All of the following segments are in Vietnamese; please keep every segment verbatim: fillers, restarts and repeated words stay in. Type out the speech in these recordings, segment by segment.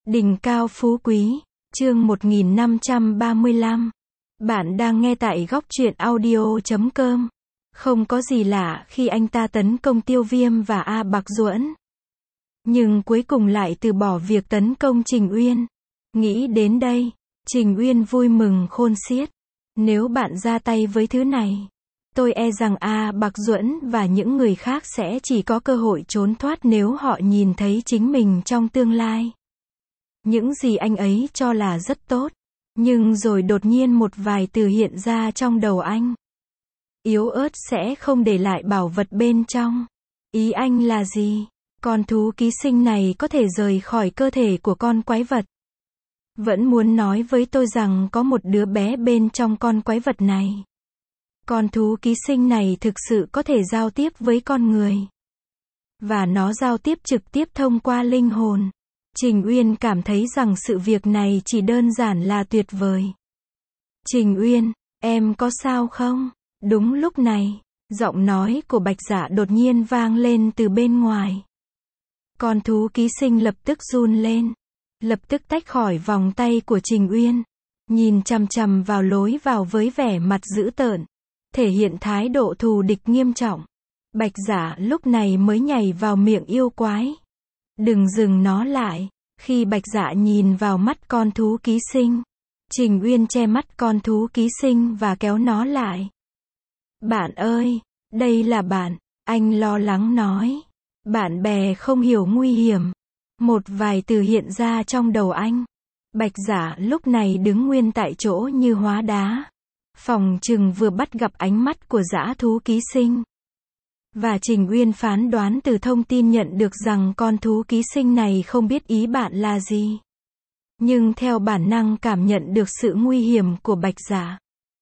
Đỉnh cao phú quý, chương một nghìn năm trăm ba mươi lăm. Bạn đang nghe tại góc truyện audio chấm com. Không có gì lạ khi anh ta tấn công Tiêu Viêm và A Bạc Duẫn. Nhưng cuối cùng lại từ bỏ việc tấn công Trình Uyên. Nghĩ đến đây, Trình Uyên vui mừng khôn xiết. Nếu bạn ra tay với thứ này, tôi e rằng A Bạc Duẫn và những người khác sẽ chỉ có cơ hội trốn thoát nếu họ nhìn thấy chính mình trong tương lai. Những gì anh ấy cho là rất tốt, nhưng rồi đột nhiên một vài từ hiện ra trong đầu anh. Yếu ớt sẽ không để lại bảo vật bên trong. Ý anh là gì? Con thú ký sinh này có thể rời khỏi cơ thể của con quái vật. Vẫn muốn nói với tôi rằng có một đứa bé bên trong con quái vật này. Con thú ký sinh này thực sự có thể giao tiếp với con người. Và nó giao tiếp trực tiếp thông qua linh hồn. Trình Uyên cảm thấy rằng sự việc này chỉ đơn giản là tuyệt vời. Trình Uyên, em có sao không? Đúng lúc này, giọng nói của Bạch Dạ đột nhiên vang lên từ bên ngoài. Con thú ký sinh lập tức run lên, lập tức tách khỏi vòng tay của Trình Uyên, nhìn chằm chằm vào lối vào với vẻ mặt dữ tợn, thể hiện thái độ thù địch nghiêm trọng. Bạch Dạ lúc này mới nhảy vào miệng yêu quái. Đừng dừng nó lại. Khi Bạch Dạ nhìn vào mắt con thú ký sinh, Trình Uyên che mắt con thú ký sinh và kéo nó lại. Bạn ơi, đây là bạn, anh lo lắng nói. Bạn bè không hiểu nguy hiểm. Một vài từ hiện ra trong đầu anh. Bạch Dạ lúc này đứng nguyên tại chỗ như hóa đá. Phòng chừng vừa bắt gặp ánh mắt của dã thú ký sinh. Và Trình Uyên phán đoán từ thông tin nhận được rằng con thú ký sinh này không biết ý bạn là gì. Nhưng theo bản năng cảm nhận được sự nguy hiểm của Bạch Dạ.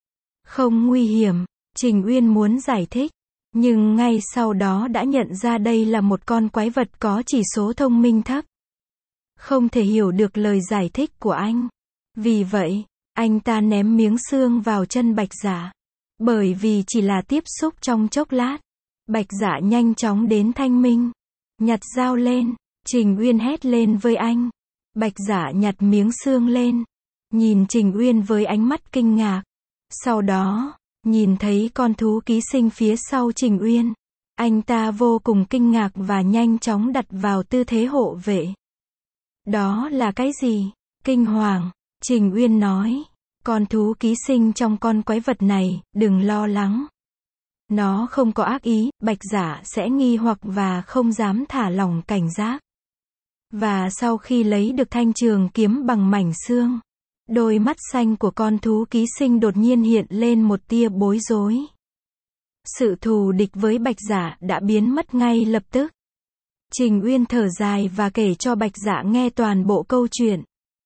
Không nguy hiểm, Trình Uyên muốn giải thích. Nhưng ngay sau đó đã nhận ra đây là một con quái vật có chỉ số thông minh thấp. Không thể hiểu được lời giải thích của anh. Vì vậy, anh ta ném miếng xương vào chân Bạch Dạ. Bởi vì chỉ là tiếp xúc trong chốc lát. Bạch Dạ nhanh chóng đến thanh minh. Nhặt dao lên. Trình Uyên hét lên với anh. Bạch Dạ nhặt miếng xương lên. Nhìn Trình Uyên với ánh mắt kinh ngạc. Sau đó, nhìn thấy con thú ký sinh phía sau Trình Uyên. Anh ta vô cùng kinh ngạc và nhanh chóng đặt vào tư thế hộ vệ. Đó là cái gì? Kinh hoàng. Trình Uyên nói. Con thú ký sinh trong con quái vật này, đừng lo lắng. Nó không có ác ý, Bạch Dạ sẽ nghi hoặc và không dám thả lỏng cảnh giác. Và sau khi lấy được thanh trường kiếm bằng mảnh xương, đôi mắt xanh của con thú ký sinh đột nhiên hiện lên một tia bối rối. Sự thù địch với Bạch Dạ đã biến mất ngay lập tức. Trình Uyên thở dài và kể cho Bạch Dạ nghe toàn bộ câu chuyện.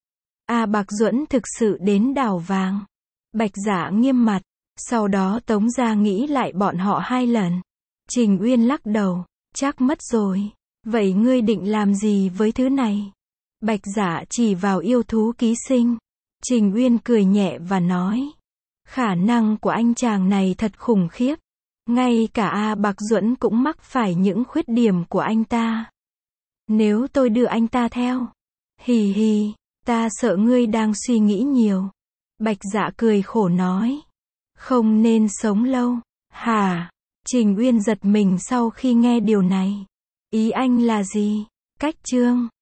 A Bạc Duẫn thực sự đến đảo vàng. Bạch Dạ nghiêm mặt. Sau đó Tống Gia nghĩ lại bọn họ hai lần. Trình Uyên lắc đầu. Chắc mất rồi. Vậy ngươi định làm gì với thứ này? Bạch Dạ chỉ vào yêu thú ký sinh. Trình Uyên cười nhẹ và nói. Khả năng của anh chàng này thật khủng khiếp. Ngay cả A Bạc Duẫn cũng mắc phải những khuyết điểm của anh ta. Nếu tôi đưa anh ta theo. Hì hì, ta sợ ngươi đang suy nghĩ nhiều. Bạch Dạ cười khổ nói. Không nên sống lâu. Hả? Trình Uyên giật mình sau khi nghe điều này. Ý anh là gì? Cách chương